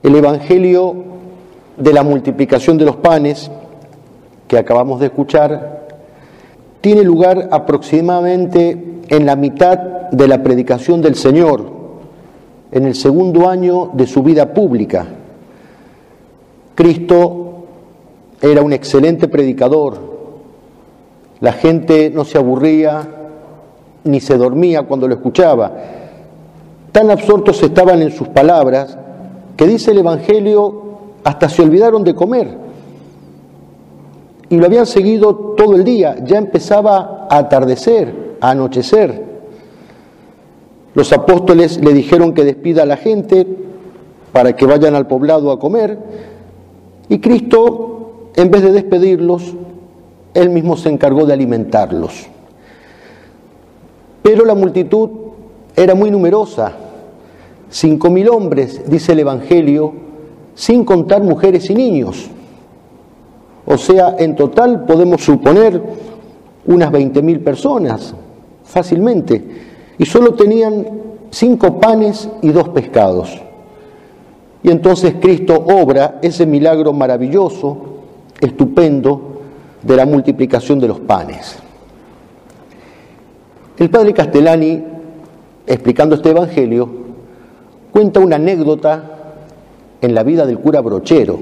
El Evangelio de la multiplicación de los panes que acabamos de escuchar tiene lugar aproximadamente en la mitad de la predicación del Señor, en el segundo año de su vida pública. Cristo era un excelente predicador. La gente no se aburría ni se dormía cuando lo escuchaba. Tan absortos estaban en sus palabras que dice el Evangelio hasta se olvidaron de comer. Y lo habían seguido todo el día. Ya empezaba a atardecer, a anochecer. Los apóstoles le dijeron que despida a la gente para que vayan al poblado a comer. Y Cristo, en vez de despedirlos, Él mismo se encargó de alimentarlos. Pero la multitud era muy numerosa. 5.000 hombres, dice el Evangelio, sin contar mujeres y niños. O sea, en total podemos suponer unas 20.000 personas, fácilmente. Y solo tenían 5 panes y 2 pescados. Y entonces Cristo obra ese milagro maravilloso, estupendo, de la multiplicación de los panes. El padre Castellani, explicando este Evangelio, cuenta una anécdota en la vida del cura Brochero.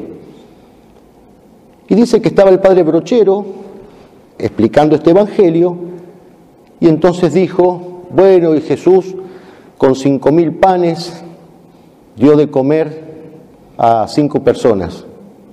Y dice que estaba el padre Brochero explicando este Evangelio y entonces dijo, bueno, y Jesús con 5.000 panes dio de comer a 5 personas.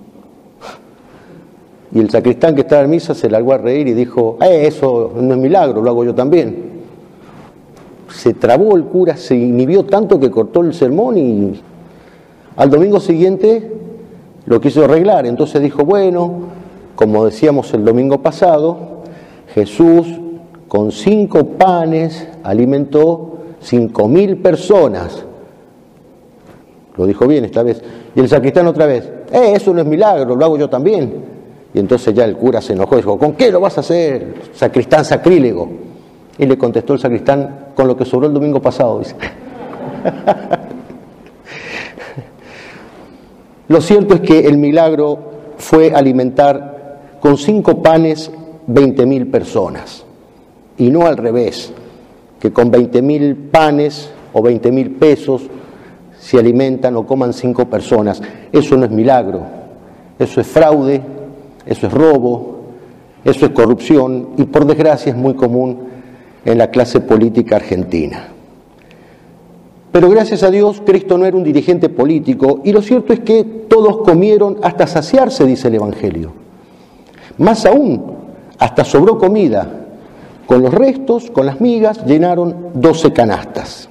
Y el sacristán que estaba en misa se largó a reír y dijo, eso no es milagro, lo hago yo también. Se trabó el cura, se inhibió tanto que cortó el sermón y al domingo siguiente lo quiso arreglar. Entonces dijo, bueno, como decíamos el domingo pasado, Jesús con 5 panes alimentó 5.000 personas. Lo dijo bien esta vez. Y el sacristán otra vez, eso no es milagro, lo hago yo también. Y entonces ya el cura se enojó y dijo, ¿con qué lo vas a hacer, sacristán sacrílego? Y le contestó el sacristán, con lo que sobró el domingo pasado, dice. Lo cierto es que el milagro fue alimentar con 5 panes 20.000 personas. Y no al revés, que con 20.000 panes o 20.000 pesos se alimentan o coman 5 personas. Eso no es milagro, eso es fraude, eso es robo, eso es corrupción y por desgracia es muy común en la clase política argentina. Pero gracias a Dios, Cristo no era un dirigente político y lo cierto es que todos comieron hasta saciarse, dice el Evangelio. Más aún, hasta sobró comida. Con los restos, con las migas, llenaron 12 canastas.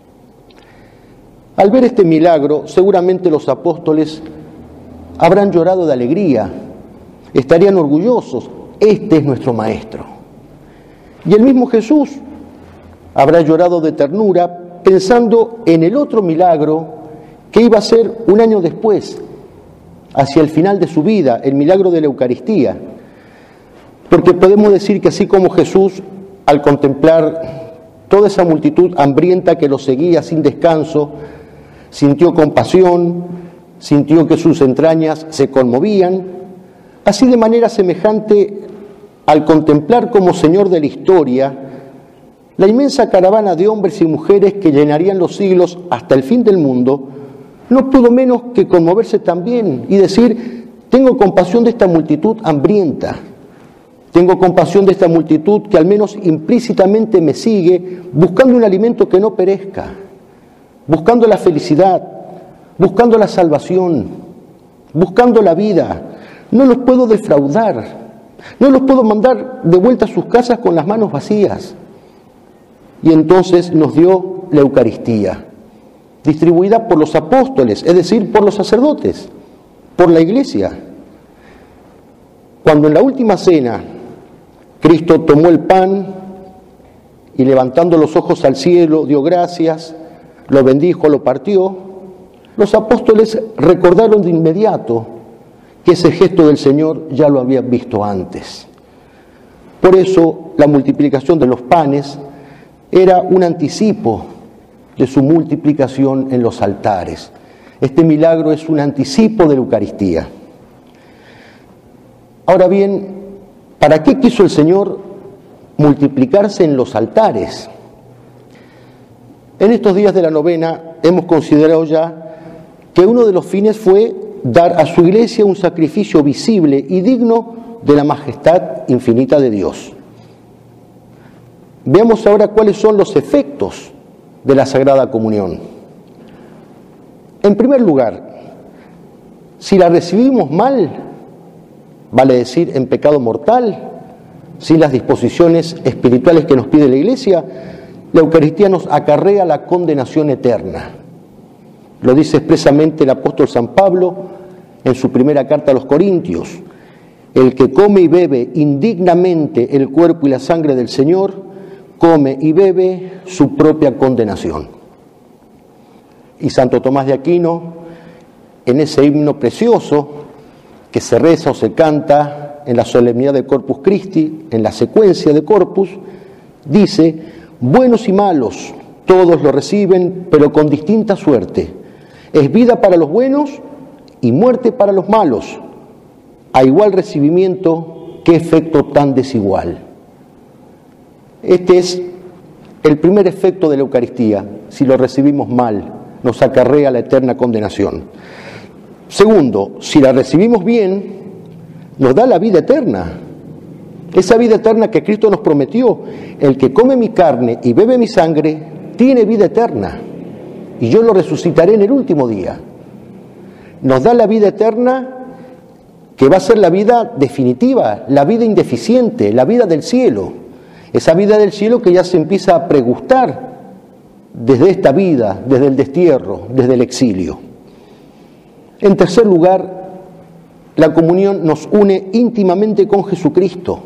Al ver este milagro, seguramente los apóstoles habrán llorado de alegría, estarían orgullosos. Este es nuestro Maestro. Y el mismo Jesús habrá llorado de ternura pensando en el otro milagro que iba a ser un año después, hacia el final de su vida, el milagro de la Eucaristía. Porque podemos decir que así como Jesús, al contemplar toda esa multitud hambrienta que lo seguía sin descanso, sintió compasión, sintió que sus entrañas se conmovían, así de manera semejante, al contemplar como Señor de la historia la inmensa caravana de hombres y mujeres que llenarían los siglos hasta el fin del mundo, no pudo menos que conmoverse también y decir, tengo compasión de esta multitud hambrienta, tengo compasión de esta multitud que al menos implícitamente me sigue buscando un alimento que no perezca, buscando la felicidad, buscando la salvación, buscando la vida. No los puedo defraudar. No los puedo mandar de vuelta a sus casas con las manos vacías. Y entonces nos dio la Eucaristía, distribuida por los apóstoles, es decir, por los sacerdotes, por la Iglesia. Cuando en la última cena Cristo tomó el pan y levantando los ojos al cielo dio gracias, lo bendijo, lo partió, los apóstoles recordaron de inmediato que ese gesto del Señor ya lo habían visto antes. Por eso la multiplicación de los panes era un anticipo de su multiplicación en los altares. Este milagro es un anticipo de la Eucaristía. Ahora bien, ¿para qué quiso el Señor multiplicarse en los altares? En estos días de la novena hemos considerado ya que uno de los fines fue dar a su Iglesia un sacrificio visible y digno de la majestad infinita de Dios. Veamos ahora cuáles son los efectos de la Sagrada Comunión. En primer lugar, si la recibimos mal, vale decir en pecado mortal, sin las disposiciones espirituales que nos pide la Iglesia, la Eucaristía nos acarrea la condenación eterna. Lo dice expresamente el apóstol San Pablo en su primera carta a los Corintios. El que come y bebe indignamente el cuerpo y la sangre del Señor, come y bebe su propia condenación. Y Santo Tomás de Aquino, en ese himno precioso que se reza o se canta en la solemnidad de Corpus Christi, en la secuencia de Corpus, dice: buenos y malos, todos lo reciben, pero con distinta suerte. Es vida para los buenos y muerte para los malos. A igual recibimiento, qué efecto tan desigual. Este es el primer efecto de la Eucaristía. Si lo recibimos mal, nos acarrea la eterna condenación. Segundo, si la recibimos bien, nos da la vida eterna. Esa vida eterna que Cristo nos prometió. El que come mi carne y bebe mi sangre, tiene vida eterna. Y yo lo resucitaré en el último día. Nos da la vida eterna, que va a ser la vida definitiva, la vida indeficiente, la vida del cielo. Esa vida del cielo que ya se empieza a pregustar desde esta vida, desde el destierro, desde el exilio. En tercer lugar, la comunión nos une íntimamente con Jesucristo.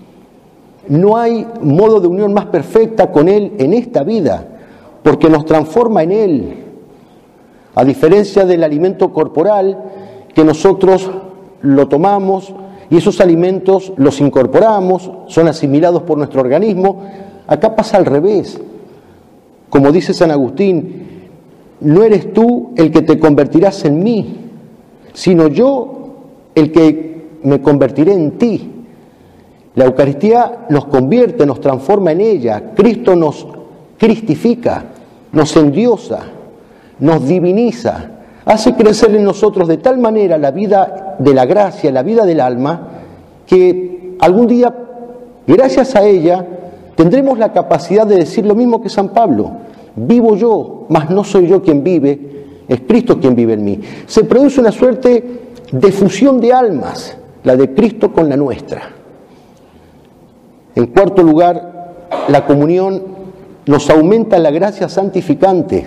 No hay modo de unión más perfecta con Él en esta vida, porque nos transforma en Él. A diferencia del alimento corporal, que nosotros lo tomamos y esos alimentos los incorporamos, son asimilados por nuestro organismo, acá pasa al revés. Como dice San Agustín, no eres tú el que te convertirás en mí, sino yo el que me convertiré en ti. La Eucaristía nos convierte, nos transforma en ella. Cristo nos cristifica, nos endiosa, nos diviniza, hace crecer en nosotros de tal manera la vida de la gracia, la vida del alma, que algún día, gracias a ella, tendremos la capacidad de decir lo mismo que San Pablo: vivo yo, mas no soy yo quien vive, es Cristo quien vive en mí. Se produce una suerte de fusión de almas, la de Cristo con la nuestra. En cuarto lugar, la comunión nos aumenta la gracia santificante.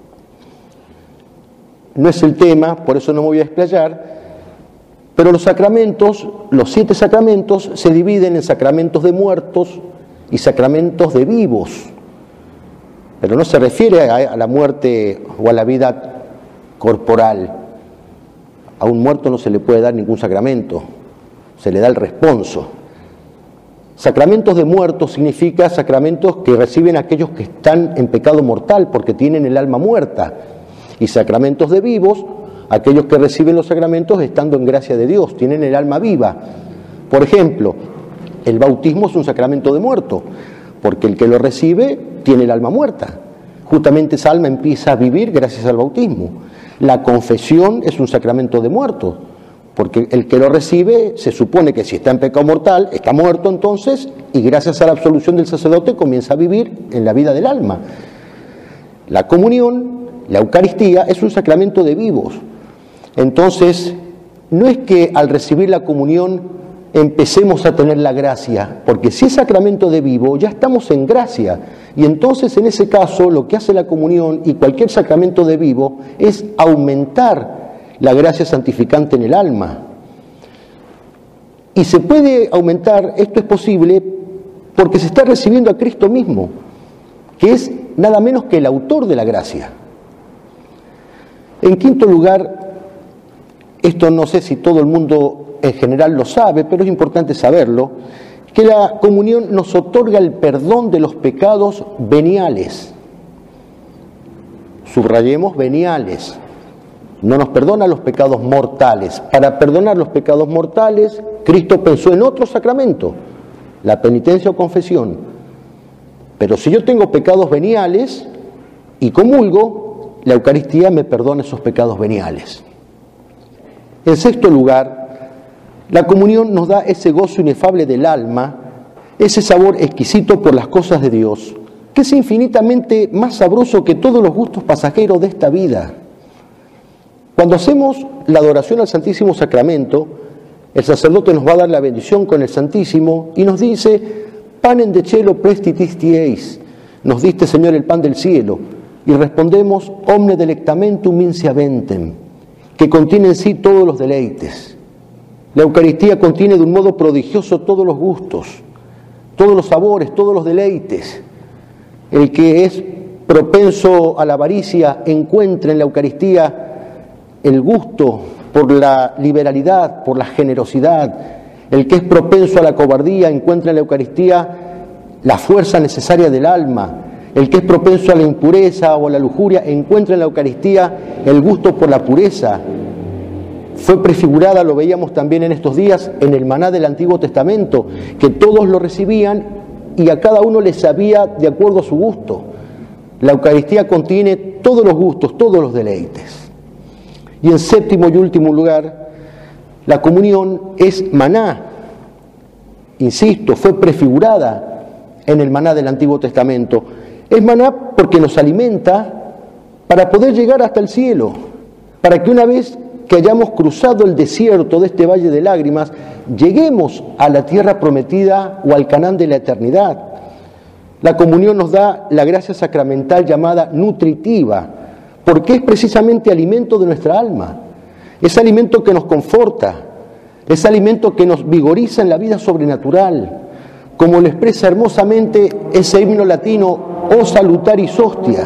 No es el tema, por eso no me voy a explayar, pero los sacramentos, los 7 sacramentos, se dividen en sacramentos de muertos y sacramentos de vivos. Pero no se refiere a la muerte o a la vida corporal. A un muerto no se le puede dar ningún sacramento, se le da el responso. Sacramentos de muertos significa sacramentos que reciben aquellos que están en pecado mortal porque tienen el alma muerta. Y sacramentos de vivos, aquellos que reciben los sacramentos estando en gracia de Dios, tienen el alma viva. Por ejemplo, el bautismo es un sacramento de muerto, porque el que lo recibe tiene el alma muerta. Justamente esa alma empieza a vivir gracias al bautismo. La confesión es un sacramento de muerto, porque el que lo recibe se supone que si está en pecado mortal, está muerto entonces, y gracias a la absolución del sacerdote comienza a vivir en la vida del alma. La comunión, la Eucaristía, es un sacramento de vivos. Entonces, no es que al recibir la comunión empecemos a tener la gracia, porque si es sacramento de vivo, ya estamos en gracia. Y entonces, en ese caso, lo que hace la comunión y cualquier sacramento de vivo es aumentar la gracia santificante en el alma. Y se puede aumentar, esto es posible, porque se está recibiendo a Cristo mismo, que es nada menos que el autor de la gracia. En quinto lugar, esto no sé si todo el mundo en general lo sabe, pero es importante saberlo, que la comunión nos otorga el perdón de los pecados veniales. Subrayemos, veniales. no nos perdona los pecados mortales. Para perdonar los pecados mortales, Cristo pensó en otro sacramento, la penitencia o confesión. Pero si yo tengo pecados veniales y comulgo, la Eucaristía me perdona esos pecados veniales. En sexto lugar, la comunión nos da ese gozo inefable del alma, ese sabor exquisito por las cosas de Dios, que es infinitamente más sabroso que todos los gustos pasajeros de esta vida. Cuando hacemos la adoración al Santísimo Sacramento, el sacerdote nos va a dar la bendición con el Santísimo y nos dice: panem de cielo prestitis tieis, nos diste, Señor, el pan del cielo. Y respondemos: omne delectamentum mintia ventem, que contiene en sí todos los deleites. La Eucaristía contiene de un modo prodigioso todos los gustos, todos los sabores, todos los deleites. El que es propenso a la avaricia encuentra en la Eucaristía el gusto por la liberalidad, por la generosidad. El que es propenso a la cobardía encuentra en la Eucaristía la fuerza necesaria del alma. El que es propenso a la impureza o a la lujuria encuentra en la Eucaristía el gusto por la pureza. Fue prefigurada, lo veíamos también en estos días, en el maná del Antiguo Testamento, que todos lo recibían y a cada uno le sabía de acuerdo a su gusto. La Eucaristía contiene todos los gustos, todos los deleites. Y en séptimo y último lugar, la comunión es maná. Insisto, fue prefigurada en el maná del Antiguo Testamento. Es maná porque nos alimenta para poder llegar hasta el cielo, para que una vez que hayamos cruzado el desierto de este valle de lágrimas, lleguemos a la tierra prometida o al Canaán de la eternidad. La comunión nos da la gracia sacramental llamada nutritiva, porque es precisamente alimento de nuestra alma, es alimento que nos conforta, es alimento que nos vigoriza en la vida sobrenatural, como lo expresa hermosamente ese himno latino: O salutaris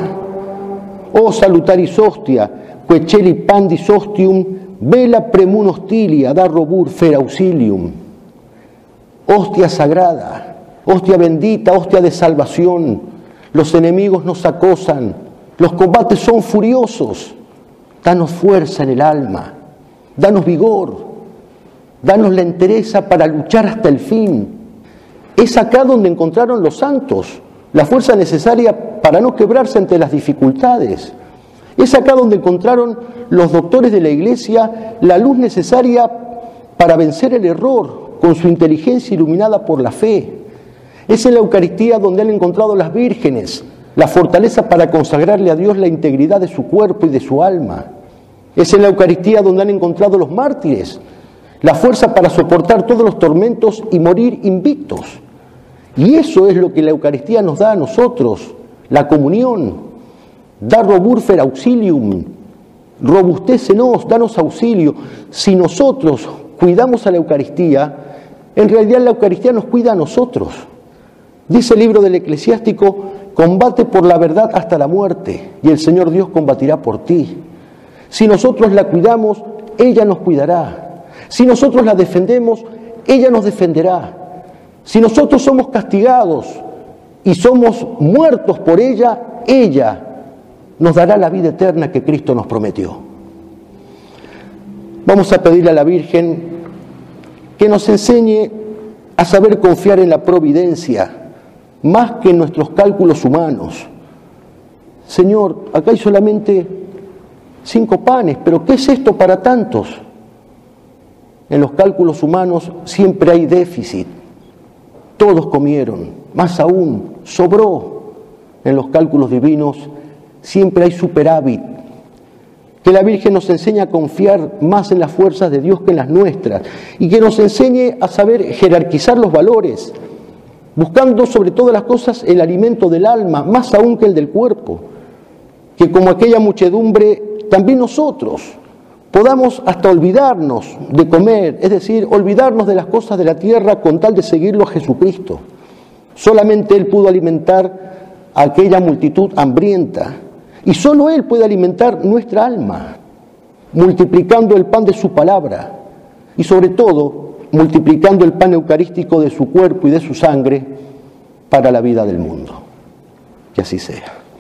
hostia, que celi pandis hostium, vela premun hostilia, da robur fer auxilium. Hostia sagrada, hostia bendita, hostia de salvación, los enemigos nos acosan, los combates son furiosos. Danos fuerza en el alma, danos vigor, danos la entereza para luchar hasta el fin. Es acá donde encontraron los santos la fuerza necesaria para no quebrarse ante las dificultades. Es acá donde encontraron los doctores de la Iglesia la luz necesaria para vencer el error con su inteligencia iluminada por la fe. Es en la Eucaristía donde han encontrado las vírgenes la fortaleza para consagrarle a Dios la integridad de su cuerpo y de su alma. Es en la Eucaristía donde han encontrado los mártires la fuerza para soportar todos los tormentos y morir invictos. Y eso es lo que la Eucaristía nos da a nosotros, la comunión. Da robur fer auxilium, robustécenos, danos auxilio. Si nosotros cuidamos a la Eucaristía, en realidad la Eucaristía nos cuida a nosotros. Dice el libro del Eclesiástico: combate por la verdad hasta la muerte, y el Señor Dios combatirá por ti. Si nosotros la cuidamos, ella nos cuidará. Si nosotros la defendemos, ella nos defenderá. Si nosotros somos castigados y somos muertos por ella, ella nos dará la vida eterna que Cristo nos prometió. Vamos a pedirle a la Virgen que nos enseñe a saber confiar en la providencia, más que en nuestros cálculos humanos. Señor, acá hay solamente 5 panes, pero ¿qué es esto para tantos? En los cálculos humanos siempre hay déficit. Todos comieron, más aún, sobró. En los cálculos divinos siempre hay superávit. Que la Virgen nos enseñe a confiar más en las fuerzas de Dios que en las nuestras, y que nos enseñe a saber jerarquizar los valores, buscando sobre todas las cosas el alimento del alma, más aún que el del cuerpo. Que como aquella muchedumbre, también nosotros podamos hasta olvidarnos de comer, es decir, olvidarnos de las cosas de la tierra con tal de seguirlo a Jesucristo. Solamente Él pudo alimentar a aquella multitud hambrienta, y solo Él puede alimentar nuestra alma, multiplicando el pan de su palabra, y sobre todo, multiplicando el pan eucarístico de su cuerpo y de su sangre para la vida del mundo. Que así sea.